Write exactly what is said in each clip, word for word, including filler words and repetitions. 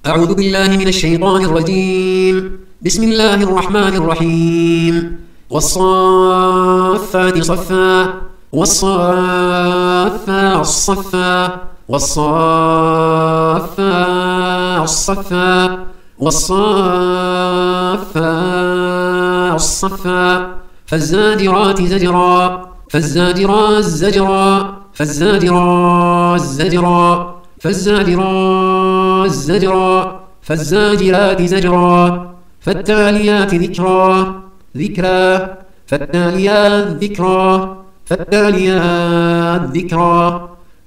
أعوذ بالله من الشيطان الرجيم. بسم الله الرحمن الرحيم. والصافات صفا والصافات صفا والصافات صفا والصافات صفا فالزاجرات زجرا فالزاجرات زجرا فالزاجرات زجرا فالزاجرات زجرا فالزاجرات زجرا فالتاليات ذكرا ذكرا فالتاليات ذكرا فالتاليات ذكرا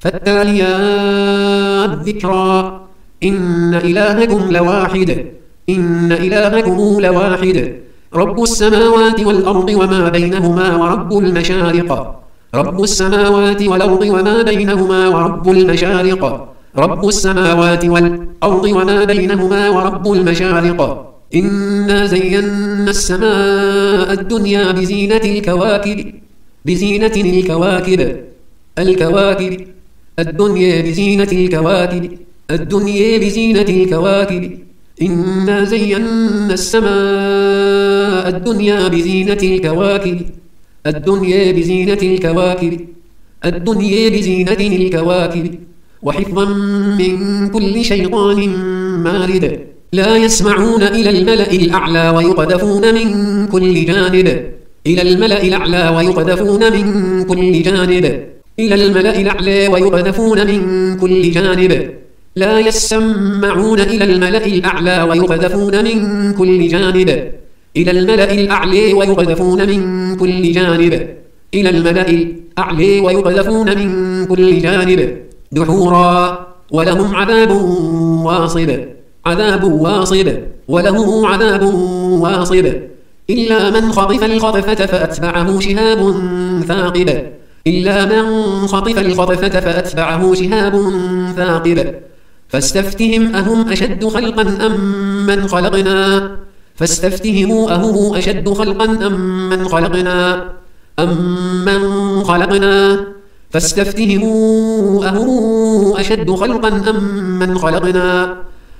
فالتاليات ذكرا إن إلهكم لواحد إن إلهكم لواحد رب السماوات والأرض وما بينهما ورب المشارق رب السماوات والأرض وما بينهما ورب المشارق رب السماوات والأرض وما بينهما ورب المشارق إنا زينا السماء الدنيا بزينة الكواكب بزينة الكواكب الكواكب الدنيا بزينة الكواكب الدنيا بزينة الكواكب إنا زينا السماء الدنيا بزينة الكواكب الدنيا بزينة الكواكب الدنيا بزينة الكواكب وحفظا من كل شيطان مارد لا يسمعون إلى الملأ الأعلى ويقذفون من كل جانب إلى الملأ الأعلى ويقذفون من كل جانب إلى الملأ الأعلى ويقذفون من كل جانب لا يسمعون إلى الملأ الأعلى ويقذفون من كل جانب إلى الملأ الأعلى ويقذفون من كل جانب إلى الملأ الأعلى ويقذفون من كل جانب دحورا ولهم عذاب واصب عذاب واصب ولهم عذاب واصب إلا من خطف الخطفة فأتبعه شهاب ثاقب إلا من خطف الخطفة فأتبعه شهاب ثاقب فاستفتهم أهم أشد خلقا أم من خلقنا فاستفتهموا أهم أشد خلقا أم من خلقنا أم من خلقنا فاستفتهموا أهم أشد خلقا أم من خلقنا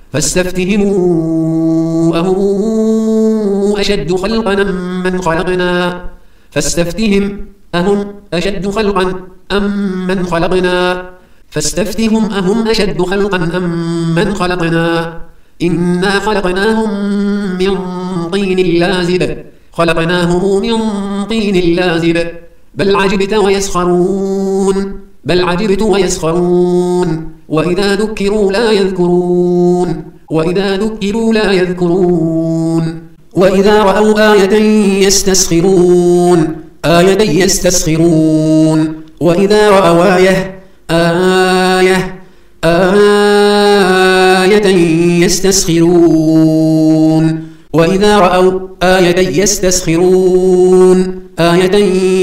فاستفتهموا أهم أشد خلقا أم من خلقنا فاستفتهم أهم أشد خلقا أم من خلقنا فاستفتهم أهم أشد خلقا أم من خلقنا إنا خلقناهم من طين لازب خلقناهم من طين لازب بل عجبت ويسخرون بل عجبت ويسخرون وإذا ذكروا لا يذكرون وإذا ذكروا لا يذكرون وإذا رأوا آية يستسخرون آية يستسخرون وإذا رأوا آية آية آية يستسخرون وإذا رأوا آية يستسخرون آية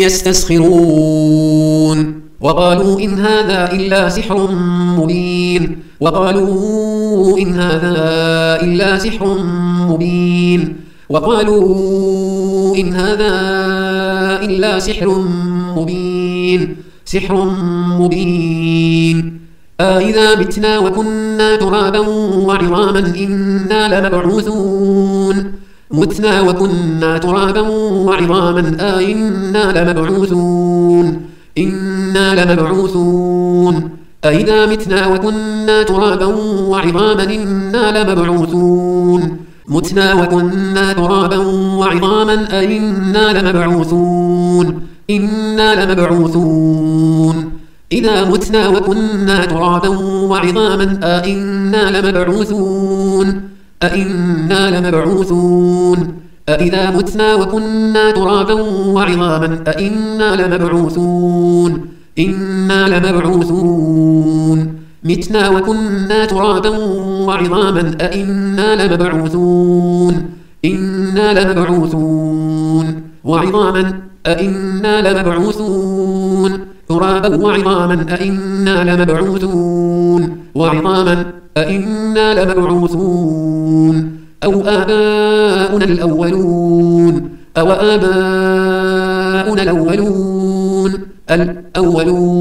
يستسخرون وقالوا إن هذا إلا سحر مبين وقالوا إن هذا إلا سحر مبين وقالوا إن هذا إلا سحر مبين سحر مبين أإذا متنا وكنا ترابا وعظاما إنا لمبعوثون متنا وكنا ترابا وعظاما أإنا لمبعوثون إنا لمبعوثون أإذا متنا وكنا ترابا وعظاما إنا لمبعوثون متنا وكنا ترابا وعظاما أإنا لمبعوثون إنا لمبعوثون إذا متنا وكنا ترابا وعظاما أإنا لمبعوثون أإنا لمبعوثون أإذا متنا وكنا ترابا وعظاما أإنا لمبعوثون إنا لمبعوثون متنا وكنا ترابا وعظاما أإنا لمبعوثون إنا لمبعوثون وعظاما أإنا لمبعوثون ترابا وعظاما أإنا لمبعوثون وعظاما أإنا لمبعوثون أو آباؤنا الأولون أو آباؤنا الأولون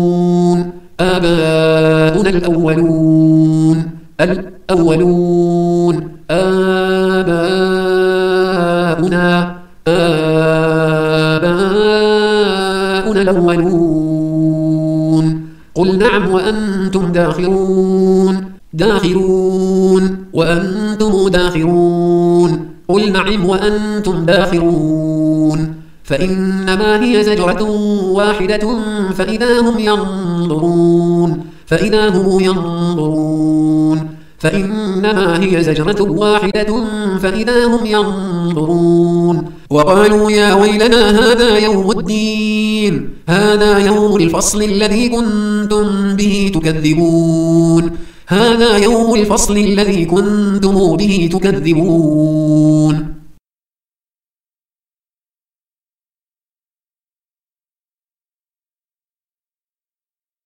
الأولون آباؤنا الأولون الأولون قل نعم وأنتم داخرون داخرون وأنتم داخرون قل نعم وأنتم داخرون فإنما هي زجرة واحدة فإذا هم ينظرون فإذا هم ينظرون فإنما هي زجرة واحدة فإذا هم ينظرون وقالوا يا ويلنا هذا يوم الدين هذا يوم الفصل الذي كنتم به تكذبون هذا يوم الفصل الذي كنتم به تكذبون